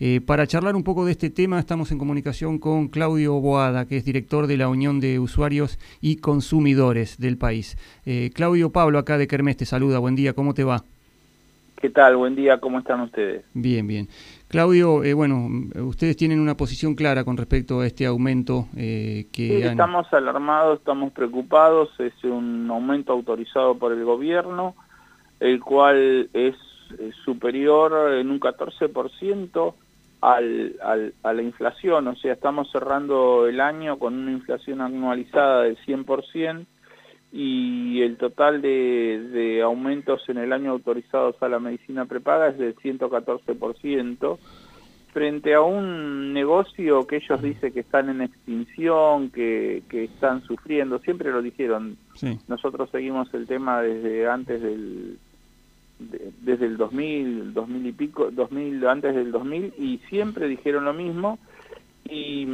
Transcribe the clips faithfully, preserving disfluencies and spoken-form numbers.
Eh, para charlar un poco de este tema estamos en comunicación con Claudio Boada, que es director de la Unión de Usuarios y Consumidores del país. Eh, Claudio, Pablo acá de Kermés te saluda, buen día, ¿cómo te va? ¿Qué tal? Buen día, ¿cómo están ustedes? Bien, bien. Claudio, eh, bueno, ustedes tienen una posición clara con respecto a este aumento eh, que Sí, han... estamos alarmados, estamos preocupados, es un aumento autorizado por el gobierno, el cual es superior en un catorce por ciento al, al, a la inflación, o sea, estamos cerrando el año con una inflación anualizada del cien por ciento y el total de, de aumentos en el año autorizados a la medicina prepaga es del ciento catorce por ciento, frente a un negocio que ellos dicen que están en extinción, que, que están sufriendo, siempre lo dijeron. Sí. Nosotros seguimos el tema desde antes del, de, desde el dos mil, dos mil y pico, dos mil, antes del dos mil, y siempre dijeron lo mismo, y,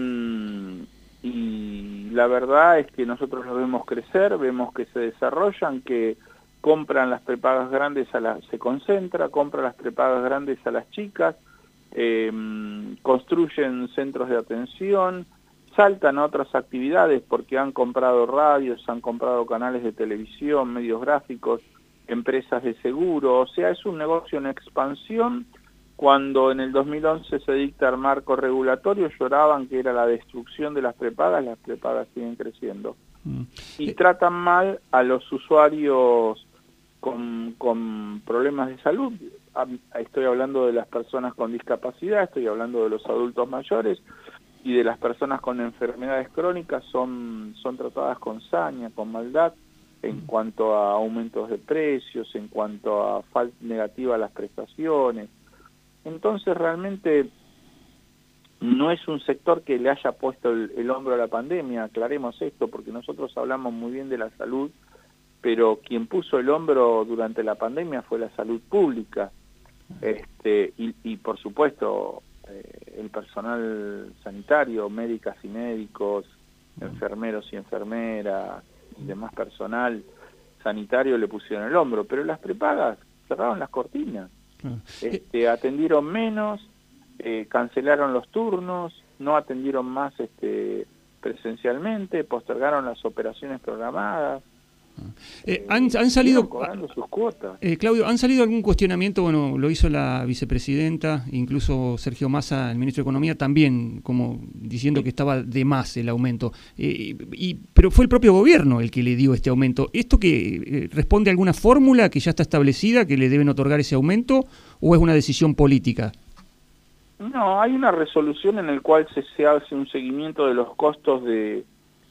y la verdad es que nosotros lo vemos crecer, vemos que se desarrollan, que compran las prepagas grandes, a las, se concentra, compran las prepagas grandes a las chicas, Eh, construyen centros de atención, saltan a otras actividades porque han comprado radios, han comprado canales de televisión, medios gráficos, empresas de seguro, o sea, es un negocio en expansión. Cuando en el dos mil once se dicta el marco regulatorio, lloraban que era la destrucción de las prepagas, las prepagas siguen creciendo. Mm. Y tratan mal a los usuarios con, con problemas de salud. Estoy hablando de las personas con discapacidad, estoy hablando de los adultos mayores y de las personas con enfermedades crónicas, son, son tratadas con saña, con maldad, en cuanto a aumentos de precios, en cuanto a falta negativa a las prestaciones. Entonces realmente no es un sector que le haya puesto el, el hombro a la pandemia, aclaremos esto, porque nosotros hablamos muy bien de la salud, pero quien puso el hombro durante la pandemia fue la salud pública. Este, y, y por supuesto eh, el personal sanitario, médicas y médicos, enfermeros y enfermeras y demás personal sanitario le pusieron el hombro, pero las prepagas cerraron las cortinas, este, atendieron menos, eh, cancelaron los turnos, no atendieron más este, presencialmente, postergaron las operaciones programadas. Eh, han, han salido cobrando sus cuotas. Eh, Claudio, ¿han salido algún cuestionamiento? Bueno, lo hizo la vicepresidenta, incluso Sergio Massa, el ministro de Economía, también como diciendo que estaba de más el aumento. Eh, y, pero fue el propio gobierno el que le dio este aumento. ¿Esto que eh, responde a alguna fórmula que ya está establecida, que le deben otorgar ese aumento, o es una decisión política? No, hay una resolución en la cual se, se hace un seguimiento de los costos de...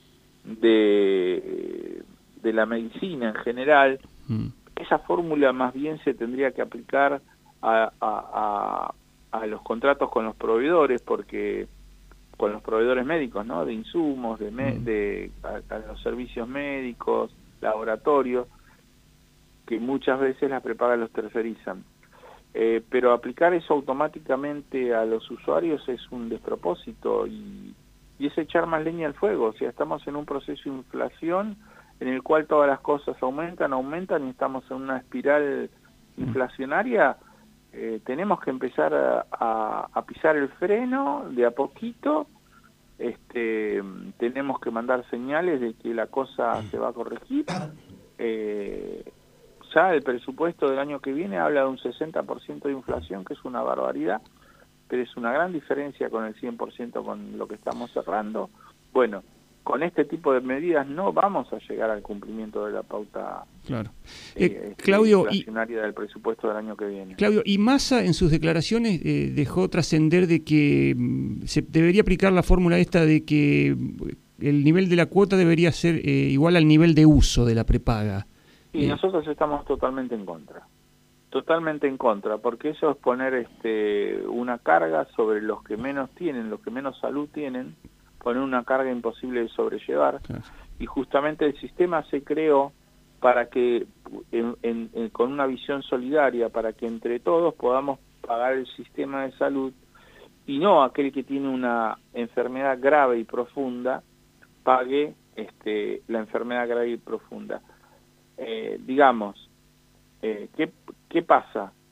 de de la medicina en general. Mm. Esa fórmula más bien se tendría que aplicar a, a, a, a los contratos con los proveedores, porque con los proveedores médicos, ¿no? De insumos, de, me, mm. de a, a los servicios médicos, laboratorios, que muchas veces las prepagas los tercerizan. Eh, pero aplicar eso automáticamente a los usuarios es un despropósito y, y es echar más leña al fuego. O sea, estamos en un proceso de inflación en el cual todas las cosas aumentan, aumentan y estamos en una espiral inflacionaria. Eh, tenemos que empezar a, a, a pisar el freno de a poquito, este, tenemos que mandar señales de que la cosa se va a corregir. Eh, ya el presupuesto del año que viene habla de un sesenta por ciento de inflación, que es una barbaridad, pero es una gran diferencia con el cien por ciento con lo que estamos cerrando. Bueno, con este tipo de medidas no vamos a llegar al cumplimiento de la pauta claro. eh, eh, Claudio, inflacionaria y, del presupuesto del año que viene. Claudio, y Massa en sus declaraciones eh, dejó trascender de que mm, se debería aplicar la fórmula esta de que el nivel de la cuota debería ser eh, igual al nivel de uso de la prepaga. Y eh. nosotros estamos totalmente en contra. Totalmente en contra, porque eso es poner este una carga sobre los que menos tienen, los que menos salud tienen, poner una carga imposible de sobrellevar. Claro. Y justamente el sistema se creó para que, en, en, en, con una visión solidaria, para que entre todos podamos pagar el sistema de salud y no aquel que tiene una enfermedad grave y profunda pague este, la enfermedad grave y profunda. Eh, digamos, eh, ¿qué, ¿qué pasa?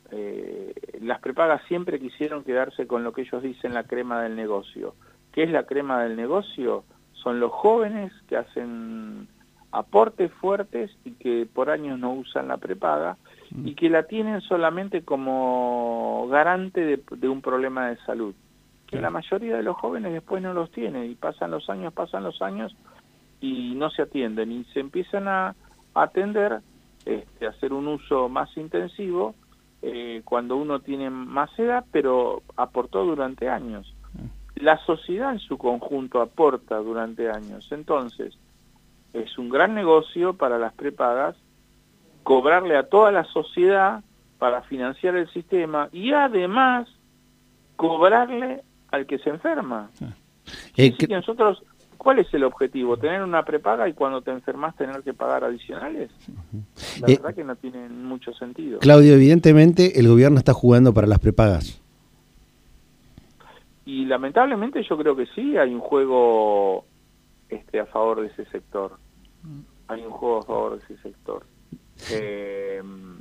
eh, las prepagas siempre quisieron quedarse con lo que ellos dicen la crema del negocio. ¿Qué es la crema del negocio? Son los jóvenes que hacen aportes fuertes y que por años no usan la prepaga y que la tienen solamente como garante de, de un problema de salud. Que la mayoría de los jóvenes después no los tiene y pasan los años, pasan los años y no se atienden y se empiezan a atender, este, a hacer un uso más intensivo eh, cuando uno tiene más edad, pero aportó durante años. La sociedad en su conjunto aporta durante años, entonces es un gran negocio para las prepagas cobrarle a toda la sociedad para financiar el sistema y además cobrarle al que se enferma. Eh, Así que nosotros, ¿cuál es el objetivo? ¿Tener una prepaga y cuando te enfermas tener que pagar adicionales? La eh, verdad que no tiene mucho sentido. Claudio, evidentemente el gobierno está jugando para las prepagas. Y lamentablemente yo creo que sí, hay un juego este, a favor de ese sector. Hay un juego a favor de ese sector. Eh,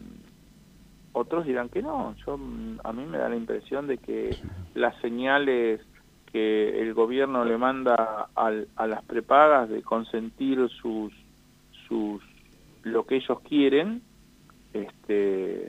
otros dirán que no. Yo, a mí me da la impresión de que las señales que el gobierno le manda al, a las prepagas de consentir sus sus lo que ellos quieren, este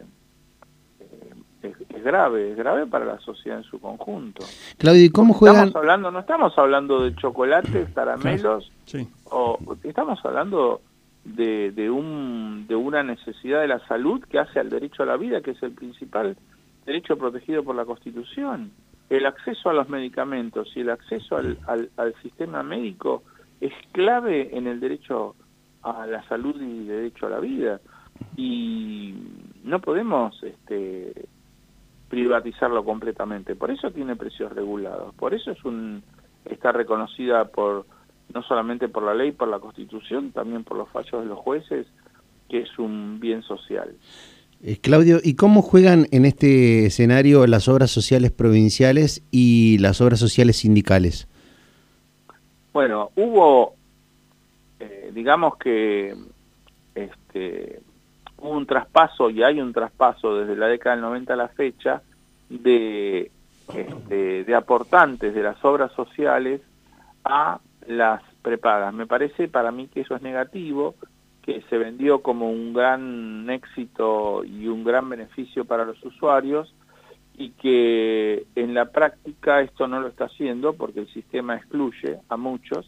es, es grave, es grave para la sociedad en su conjunto. Claudio, ¿y cómo juegan? Estamos hablando, no estamos hablando de chocolates, caramelos, sí. o estamos hablando de, de un de una necesidad de la salud que hace al derecho a la vida, que es el principal derecho protegido por la Constitución. El acceso a los medicamentos y el acceso al, al, al sistema médico es clave en el derecho a la salud y derecho a la vida. Y no podemos este, privatizarlo completamente. Por eso tiene precios regulados. Por eso es un está reconocida por no solamente por la ley, por la Constitución, también por los fallos de los jueces, que es un bien social. Eh, Claudio, ¿y cómo juegan en este escenario las obras sociales provinciales y las obras sociales sindicales? Bueno, hubo, eh, digamos que este, hubo un traspaso, y hay un traspaso desde la década del noventa a la fecha, de, este, de aportantes de las obras sociales a las prepagas. Me parece para mí que eso es negativo, que se vendió como un gran éxito y un gran beneficio para los usuarios y que en la práctica esto no lo está haciendo porque el sistema excluye a muchos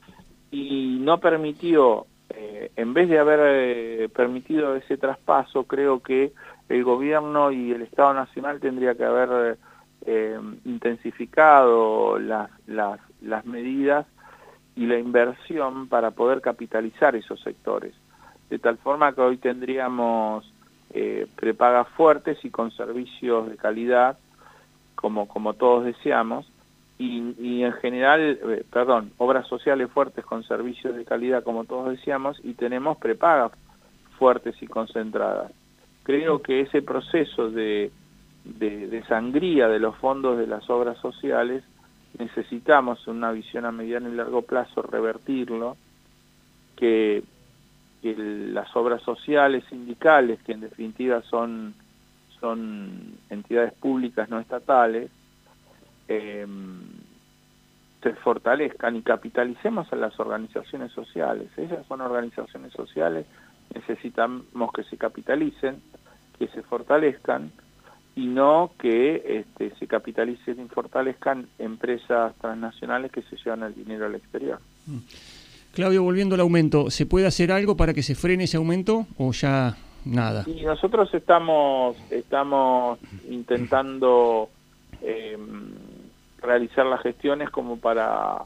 y no permitió, eh, en vez de haber eh, permitido ese traspaso, creo que el gobierno y el Estado Nacional tendría que haber eh, intensificado las, las, las medidas y la inversión para poder capitalizar esos sectores, de tal forma que hoy tendríamos eh, prepagas fuertes y con servicios de calidad, como, como todos deseamos, y, y en general, eh, perdón, obras sociales fuertes con servicios de calidad, como todos deseamos, y tenemos prepagas fuertes y concentradas. Creo que ese proceso de, de, de sangría de los fondos de las obras sociales necesitamos una visión a mediano y largo plazo revertirlo, que, que el, las obras sociales sindicales, que en definitiva son, son entidades públicas no estatales, eh, se fortalezcan y capitalicemos a las organizaciones sociales. Esas son organizaciones sociales, necesitamos que se capitalicen, que se fortalezcan, y no que este, se capitalicen y fortalezcan empresas transnacionales que se llevan el dinero al exterior. Claudio, volviendo al aumento, ¿se puede hacer algo para que se frene ese aumento o ya nada? Y nosotros estamos, estamos intentando eh, realizar las gestiones como para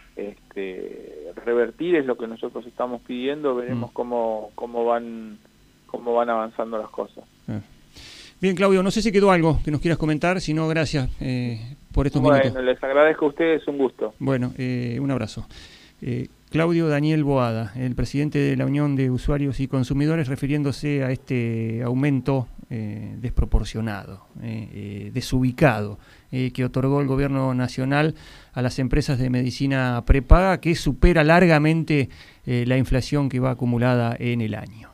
este, revertir, es lo que nosotros estamos pidiendo, veremos mm. cómo, cómo, van, cómo van avanzando las cosas. Ah. Bien, Claudio, no sé si quedó algo que nos quieras comentar, si no, gracias eh, por estos bueno, minutos. Bueno, les agradezco a ustedes, un gusto. Bueno, eh, un abrazo. Eh, Claudio Daniel Boada, el presidente de la Unión de Usuarios y Consumidores, refiriéndose a este aumento eh, desproporcionado, eh, eh, desubicado, eh, que otorgó el gobierno nacional a las empresas de medicina prepaga, que supera largamente eh, la inflación que va acumulada en el año.